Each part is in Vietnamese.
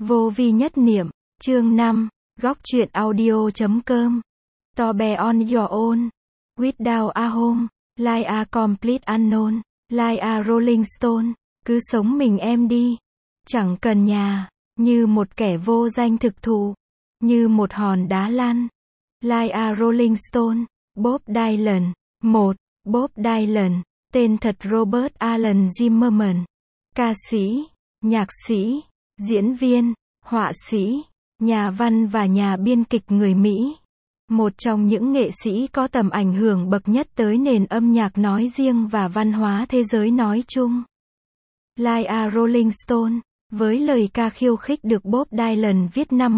Vô vi nhất niệm, chương 5, góc truyện audio.com. To be on your own. Without a home, like a complete unknown, like a rolling stone. Cứ sống mình em đi. Chẳng cần nhà, như một kẻ vô danh thực thụ, như một hòn đá lăn. Like a rolling stone. Bob Dylan. 1. Bob Dylan, tên thật Robert Alan Zimmerman. Ca sĩ, nhạc sĩ, diễn viên, họa sĩ, nhà văn và nhà biên kịch người Mỹ. Một trong những nghệ sĩ có tầm ảnh hưởng bậc nhất tới nền âm nhạc nói riêng và văn hóa thế giới nói chung. Like a Rolling Stone, với lời ca khiêu khích được Bob Dylan viết năm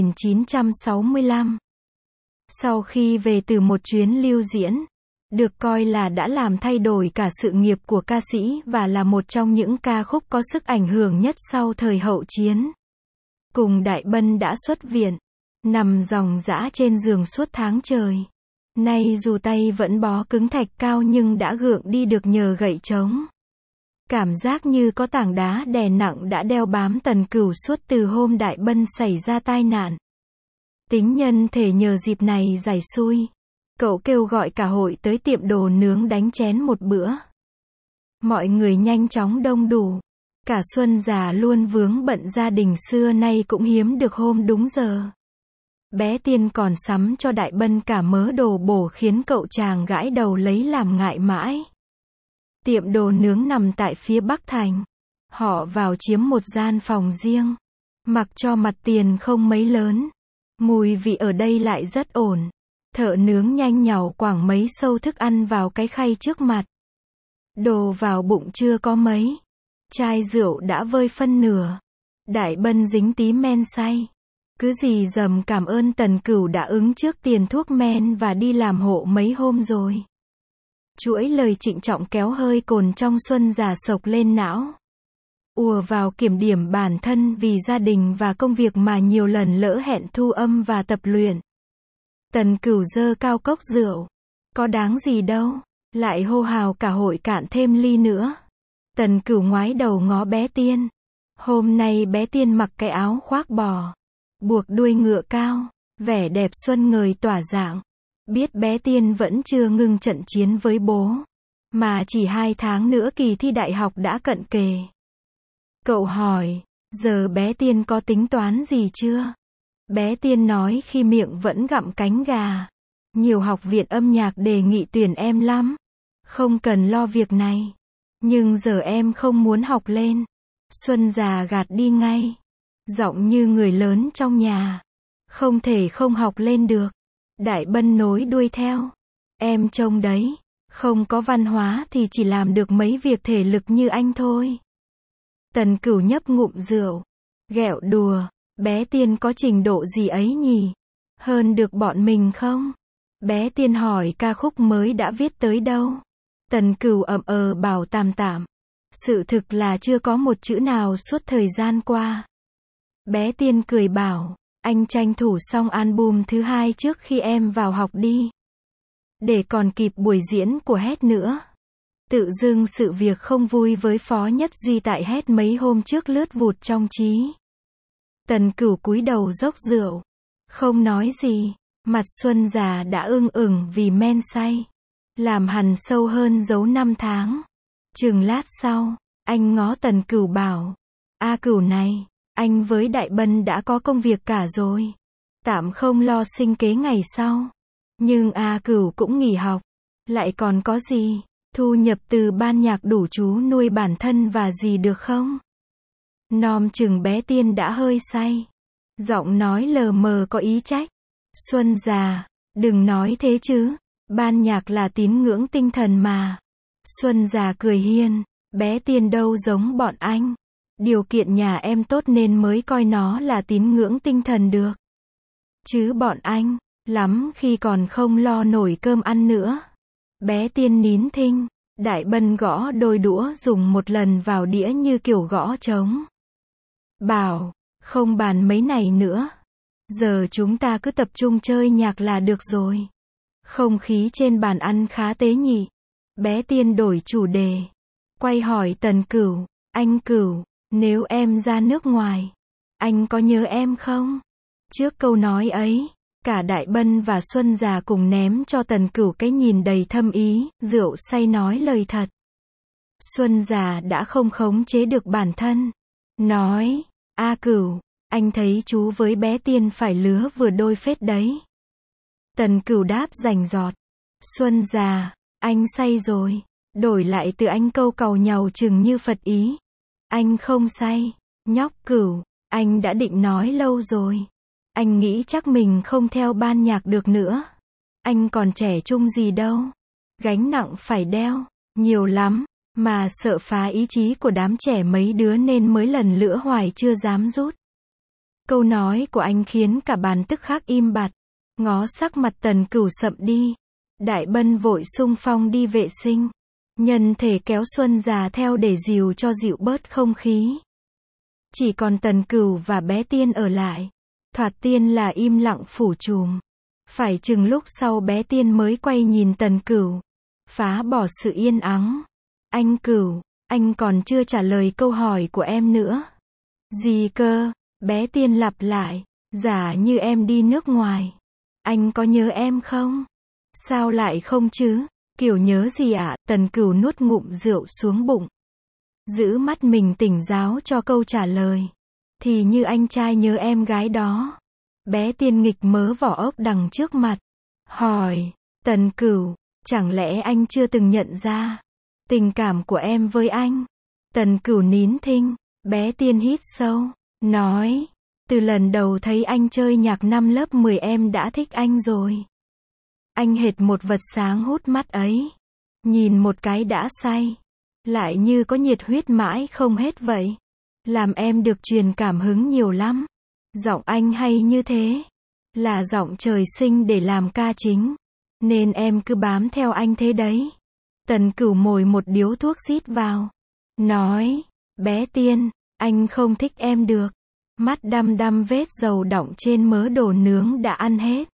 1965. Sau khi về từ một chuyến lưu diễn, được coi là đã làm thay đổi cả sự nghiệp của ca sĩ và là một trong những ca khúc có sức ảnh hưởng nhất sau thời hậu chiến. Cùng Đại Bân đã xuất viện, nằm ròng rã trên giường suốt tháng trời. Nay dù tay vẫn bó cứng thạch cao nhưng đã gượng đi được nhờ gậy trống. Cảm giác như có tảng đá đè nặng đã đeo bám Tần Cửu suốt từ hôm Đại Bân xảy ra tai nạn. Tính nhân thể nhờ dịp này giải xui. Cậu kêu gọi cả hội tới tiệm đồ nướng đánh chén một bữa. Mọi người nhanh chóng đông đủ. Cả Xuân già luôn vướng bận gia đình xưa nay cũng hiếm được hôm đúng giờ. Bé Tiên còn sắm cho Đại Bân cả mớ đồ bổ khiến cậu chàng gãi đầu lấy làm ngại mãi. Tiệm đồ nướng nằm tại phía Bắc Thành. Họ vào chiếm một gian phòng riêng. Mặc cho mặt tiền không mấy lớn. Mùi vị ở đây lại rất ổn. Thợ nướng nhanh nhảu quảng mấy sâu thức ăn vào cái khay trước mặt. Đồ vào bụng chưa có mấy. Chai rượu đã vơi phân nửa. Đại Bân dính tí men say. Cứ rì rầm cảm ơn Tần Cửu đã ứng trước tiền thuốc men và đi làm hộ mấy hôm rồi. Chuỗi lời trịnh trọng kéo hơi cồn trong Xuân già sộc lên não. Ùa vào kiểm điểm bản thân vì gia đình và công việc mà nhiều lần lỡ hẹn thu âm và tập luyện. Tần Cửu giơ cao cốc rượu. Có đáng gì đâu. Lại hô hào cả hội cạn thêm ly nữa. Tần Cửu ngoái đầu ngó bé Tiên. Hôm nay bé Tiên mặc cái áo khoác bò, buộc đuôi ngựa cao, vẻ đẹp xuân ngời tỏa dạng. Biết bé Tiên vẫn chưa ngưng trận chiến với bố, mà chỉ 2 tháng nữa kỳ thi đại học đã cận kề. Cậu hỏi, giờ bé Tiên có tính toán gì chưa? Bé Tiên nói khi miệng vẫn gặm cánh gà. Nhiều học viện âm nhạc đề nghị tuyển em lắm. Không cần lo việc này. Nhưng giờ em không muốn học lên. Xuân già gạt đi ngay. Giọng như người lớn trong nhà. Không thể không học lên được. Đại Bân nối đuôi theo. Em trông đấy. Không có văn hóa thì chỉ làm được mấy việc thể lực như anh thôi. Tần Cửu nhấp ngụm rượu. Ghẹo đùa. Bé Tiên có trình độ gì ấy nhỉ? Hơn được bọn mình không? Bé Tiên hỏi ca khúc mới đã viết tới đâu? Tần Cửu ậm bảo tạm tạm. Sự thực là chưa có một chữ nào suốt thời gian qua. Bé Tiên cười bảo, anh tranh thủ xong album thứ 2 trước khi em vào học đi. Để còn kịp buổi diễn của Hét nữa. Tự dưng sự việc không vui với Phó Nhất Duy tại Hét mấy hôm trước lướt vụt trong trí. Tần Cửu cúi đầu dốc rượu. Không nói gì. Mặt Xuân già đã ưng ửng vì men say. Làm hằn sâu hơn dấu 5 tháng. Chừng lát sau, anh ngó Tần Cửu bảo. A Cửu này, anh với Đại Bân đã có công việc cả rồi. Tạm không lo sinh kế ngày sau. Nhưng A Cửu cũng nghỉ học. Lại còn có gì? Thu nhập từ ban nhạc đủ chú nuôi bản thân và gì được không? Nom chừng bé Tiên đã hơi say. Giọng nói lờ mờ có ý trách. Xuân già, đừng nói thế chứ. Ban nhạc là tín ngưỡng tinh thần mà. Xuân già cười hiên. Bé Tiên đâu giống bọn anh. Điều kiện nhà em tốt nên mới coi nó là tín ngưỡng tinh thần được. Chứ bọn anh, lắm khi còn không lo nổi cơm ăn nữa. Bé Tiên nín thinh. Đại Bân gõ đôi đũa dùng một lần vào đĩa như kiểu gõ trống. Bảo, không bàn mấy này nữa. Giờ chúng ta cứ tập trung chơi nhạc là được rồi. Không khí trên bàn ăn khá tế nhị. Bé Tiên đổi chủ đề. Quay hỏi Tần Cửu, anh Cửu, nếu em ra nước ngoài, anh có nhớ em không? Trước câu nói ấy, cả Đại Bân và Xuân Già cùng ném cho Tần Cửu cái nhìn đầy thâm ý, rượu say nói lời thật. Xuân Già đã không khống chế được bản thân. Nói, A Cửu, anh thấy chú với bé Tiên phải lứa vừa đôi phết đấy. Tần Cửu đáp rành rọt. Xuân Già, anh say rồi. Đổi lại từ anh câu càu nhàu chừng như Phật ý. Anh không say. Nhóc Cửu, anh đã định nói lâu rồi. Anh nghĩ chắc mình không theo ban nhạc được nữa. Anh còn trẻ trung gì đâu. Gánh nặng phải đeo, nhiều lắm, mà sợ phá ý chí của đám trẻ mấy đứa nên mới lần lữa hoài chưa dám rút. Câu nói của anh khiến cả bàn tức khắc im bặt. Ngó sắc mặt Tần Cửu sậm đi. Đại Bân vội xung phong đi vệ sinh. Nhân thể kéo Xuân Già theo để dìu cho dịu bớt không khí. Chỉ còn Tần Cửu và bé Tiên ở lại. Thoạt tiên là im lặng phủ trùm. Phải chừng lúc sau bé Tiên mới quay nhìn Tần Cửu. Phá bỏ sự yên ắng. Anh Cửu, anh còn chưa trả lời câu hỏi của em nữa. Gì cơ? Bé Tiên lặp lại. Giả như em đi nước ngoài. Anh có nhớ em không? Sao lại không chứ? Kiểu nhớ gì ạ? Tần Cửu nuốt ngụm rượu xuống bụng. Giữ mắt mình tỉnh giáo cho câu trả lời. Thì như anh trai nhớ em gái đó. Bé Tiên nghịch mớ vỏ ốc đằng trước mặt. Hỏi, Tần Cửu, chẳng lẽ anh chưa từng nhận ra tình cảm của em với anh? Tần Cửu nín thinh. Bé Tiên hít sâu. Nói, từ lần đầu thấy anh chơi nhạc năm lớp 10 em đã thích anh rồi. Anh hệt một vật sáng hút mắt ấy. Nhìn một cái đã say. Lại như có nhiệt huyết mãi không hết vậy. Làm em được truyền cảm hứng nhiều lắm. Giọng anh hay như thế. Là giọng trời sinh để làm ca chính. Nên em cứ bám theo anh thế đấy. Tần Cửu mồi một điếu thuốc rít vào. Nói, bé Tiên, anh không thích em được. Mắt đăm đăm vết dầu đọng trên mớ đồ nướng đã ăn hết.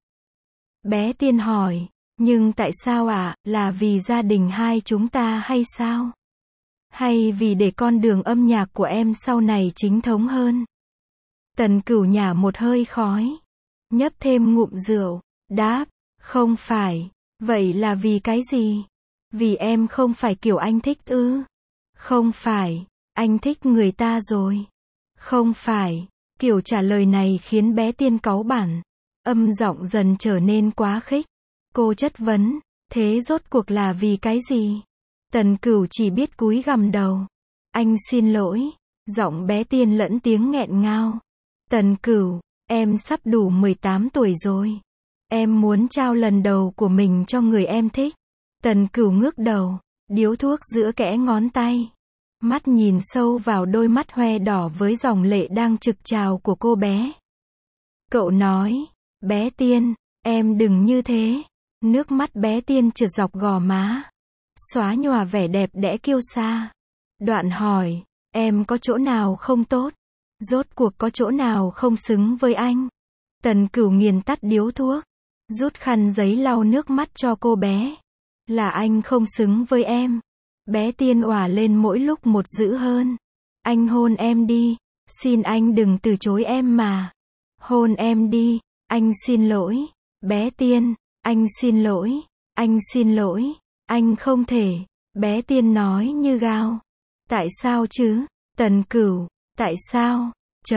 Bé Tiên hỏi, nhưng tại sao ạ? Là vì gia đình hai chúng ta hay sao? Hay vì để con đường âm nhạc của em sau này chính thống hơn? Tần Cửu nhả một hơi khói. Nhấp thêm ngụm rượu. Đáp, không phải. Vậy là vì cái gì? Vì em không phải kiểu anh thích ư? Không phải. Anh thích người ta rồi. Không phải. Kiểu trả lời này khiến bé Tiên cáu bẳn. Âm giọng dần trở nên quá khích. Cô chất vấn, thế rốt cuộc là vì cái gì? Tần Cửu chỉ biết cúi gằm đầu. Anh xin lỗi. Giọng bé Tiên lẫn tiếng nghẹn ngào. Tần Cửu, em sắp đủ 18 tuổi rồi. Em muốn trao lần đầu của mình cho người em thích. Tần Cửu ngước đầu, điếu thuốc giữa kẽ ngón tay. Mắt nhìn sâu vào đôi mắt hoe đỏ với dòng lệ đang trực trào của cô bé. Cậu nói, bé Tiên, em đừng như thế. Nước mắt bé Tiên trượt dọc gò má. Xóa nhòa vẻ đẹp đẽ kiêu sa. Đoạn hỏi, em có chỗ nào không tốt? Rốt cuộc có chỗ nào không xứng với anh? Tần Cửu nghiền tắt điếu thuốc. Rút khăn giấy lau nước mắt cho cô bé. Là anh không xứng với em. Bé Tiên òa lên mỗi lúc một dữ hơn. Anh hôn em đi. Xin anh đừng từ chối em mà. Hôn em đi. Anh xin lỗi. Bé Tiên, anh xin lỗi. Anh xin lỗi. Anh không thể. Bé Tiên nói như gào. Tại sao chứ? Tần Cửu, tại sao?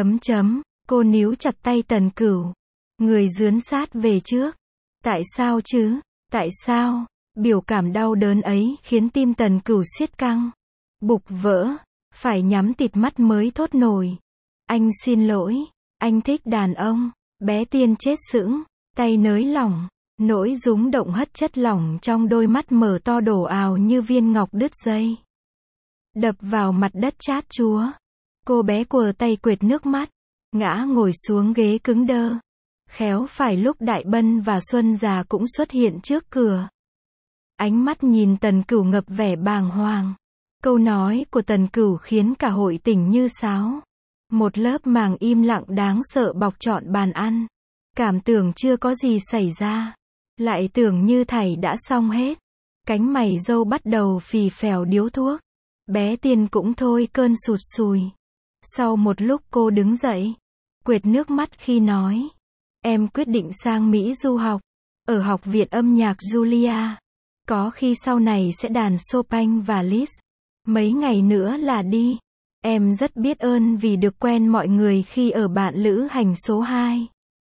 Cô níu chặt tay Tần Cửu. Người dướn sát về trước. Tại sao chứ? Tại sao? Biểu cảm đau đớn ấy khiến tim Tần Cửu siết căng. Bục vỡ. Phải nhắm tịt mắt mới thốt nổi. Anh xin lỗi. Anh thích đàn ông. Bé Tiên chết sững. Tay nới lỏng. Nỗi rúng động hất chất lỏng trong đôi mắt mở to đổ ào như viên ngọc đứt dây. Đập vào mặt đất chát chúa. Cô bé quờ tay quệt nước mắt. Ngã ngồi xuống ghế cứng đơ. Khéo phải lúc Đại Bân và Xuân Già cũng xuất hiện trước cửa. Ánh mắt nhìn Tần Cửu ngập vẻ bàng hoàng. Câu nói của Tần Cửu khiến cả hội tỉnh như sáo. Một lớp màng im lặng đáng sợ bọc trọn bàn ăn. Cảm tưởng chưa có gì xảy ra. Lại tưởng như thảy đã xong hết. Cánh mày râu bắt đầu phì phèo điếu thuốc. Bé Tiên cũng thôi cơn sụt sùi. Sau một lúc cô đứng dậy. quệt nước mắt khi nói. Em quyết định sang Mỹ du học. Ở Học viện âm nhạc Julia. Có khi sau này sẽ đàn Chopin và Liszt. Mấy ngày nữa là đi. Em rất biết ơn vì được quen mọi người khi ở bạn lữ hành số 2.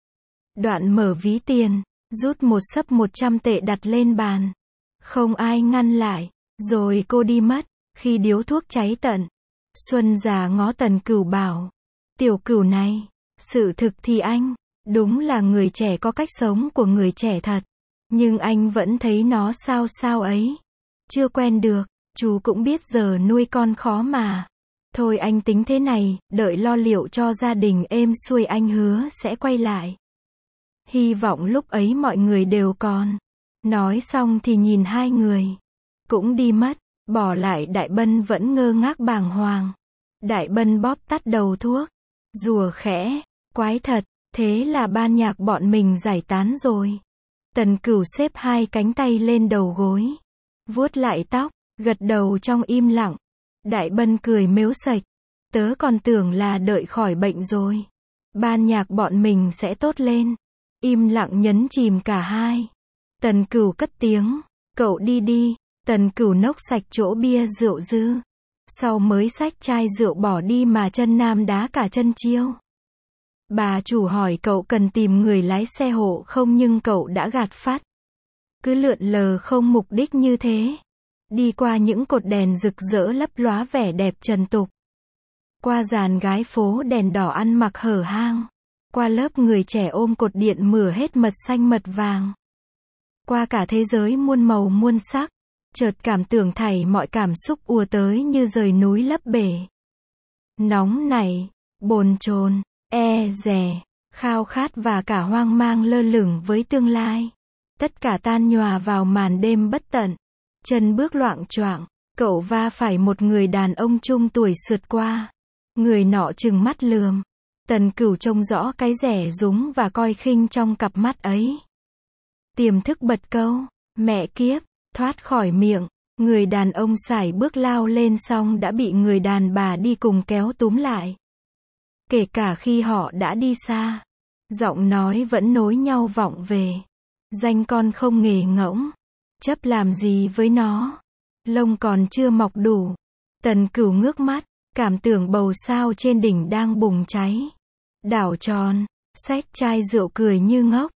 Đoạn mở ví tiền, rút một xấp 100 tệ đặt lên bàn. Không ai ngăn lại. Rồi cô đi mất. Khi điếu thuốc cháy tận, Xuân già ngó Tần Cửu bảo. Tiểu Cửu này, sự thực thì anh, đúng là người trẻ có cách sống của người trẻ thật. Nhưng anh vẫn thấy nó sao sao ấy. Chưa quen được, chú cũng biết giờ nuôi con khó mà. Thôi anh tính thế này, đợi lo liệu cho gia đình êm xuôi anh hứa sẽ quay lại. Hy vọng lúc ấy mọi người đều còn. Nói xong thì nhìn hai người. Cũng đi mất, bỏ lại Đại Bân vẫn ngơ ngác bàng hoàng. Đại Bân bóp tắt đầu thuốc. Rùa khẽ, quái thật, thế là ban nhạc bọn mình giải tán rồi. Tần Cửu xếp hai cánh tay lên đầu gối. Vuốt lại tóc, gật đầu trong im lặng. Đại Bân cười mếu sạch. Tớ còn tưởng là đợi khỏi bệnh rồi. Ban nhạc bọn mình sẽ tốt lên. Im lặng nhấn chìm cả hai. Tần Cửu cất tiếng. Cậu đi đi. Tần Cửu nốc sạch chỗ bia rượu dư. Sau mới xách chai rượu bỏ đi mà chân nam đá cả chân chiêu. Bà chủ hỏi cậu cần tìm người lái xe hộ không nhưng cậu đã gạt phắt. Cứ lượn lờ không mục đích như thế. Đi qua những cột đèn rực rỡ lấp lóa vẻ đẹp trần tục. Qua dàn gái phố đèn đỏ ăn mặc hở hang. Qua lớp người trẻ ôm cột điện mửa hết mật xanh mật vàng. Qua cả thế giới muôn màu muôn sắc. Chợt cảm tưởng thảy mọi cảm xúc ùa tới như rời núi lấp bể. Nóng nảy, bồn chồn, e dè, khao khát và cả hoang mang lơ lửng với tương lai. Tất cả tan nhòa vào màn đêm bất tận. Chân bước loạng choạng, cậu va phải một người đàn ông trung tuổi sượt qua. Người nọ trừng mắt lườm. Tần Cửu trông rõ cái rẻ rúng và coi khinh trong cặp mắt ấy. Tiềm thức bật câu, mẹ kiếp, thoát khỏi miệng. Người đàn ông sải bước lao lên xong đã bị người đàn bà đi cùng kéo túm lại. Kể cả khi họ đã đi xa, giọng nói vẫn nối nhau vọng về. Danh con không nghề ngỗng, chấp làm gì với nó, lông còn chưa mọc đủ. Tần Cửu ngước mắt, cảm tưởng bầu sao trên đỉnh đang bùng cháy. Đảo tròn, xách chai rượu cười như ngốc.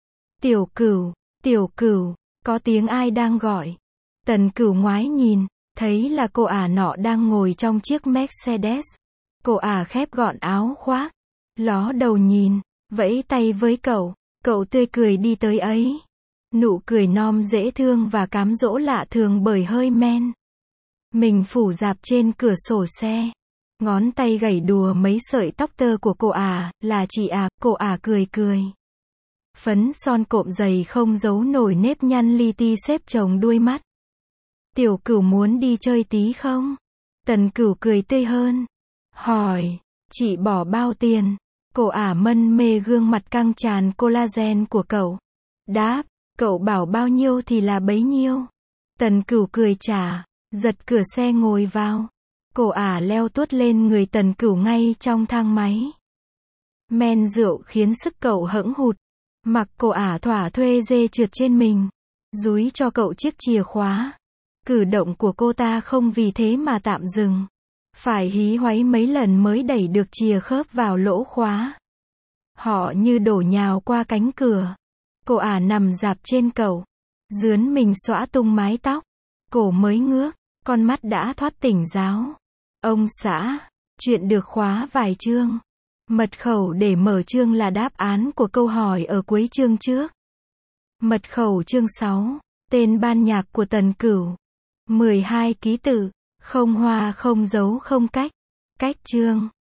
Tiểu Cửu, có tiếng ai đang gọi. Tần Cửu ngoái nhìn, thấy là cô ả nọ đang ngồi trong chiếc Mercedes. Cô ả khép gọn áo khoác, ló đầu nhìn, vẫy tay với cậu tươi cười đi tới ấy. Nụ cười non dễ thương và cám dỗ lạ thường bởi hơi men. Mình phủ rạp trên cửa sổ xe. Ngón tay gảy đùa mấy sợi tóc tơ của cô ả, là chị à, cô ả cười cười. Phấn son cộm dày không giấu nổi nếp nhăn li ti xếp chồng đuôi mắt. Tiểu Cửu muốn đi chơi tí không? Tần Cửu cười tươi hơn. Hỏi, chị bỏ bao tiền? Cô ả mân mê gương mặt căng tràn collagen của cậu. Đáp, cậu bảo bao nhiêu thì là bấy nhiêu. Tần Cửu cười trả, giật cửa xe ngồi vào. Cô ả leo tuốt lên người Tần Cửu ngay trong thang máy. Men rượu khiến sức cậu hẫng hụt. Mặc cô ả thỏa thuê dê trượt trên mình. Dúi cho cậu chiếc chìa khóa. Cử động của cô ta không vì thế mà tạm dừng. Phải hí hoáy mấy lần mới đẩy được chìa khớp vào lỗ khóa. Họ như đổ nhào qua cánh cửa. Cô ả nằm rạp trên cậu. Dướn mình xõa tung mái tóc. Cổ mới ngước, con mắt đã thoát tỉnh giáo. Ông xã, chuyện được khóa vài chương. Mật khẩu để mở chương là đáp án của câu hỏi ở cuối chương trước. Mật khẩu chương 6, tên ban nhạc của Tần Cửu. 12 ký tự, không hoa không dấu không cách. Cách chương.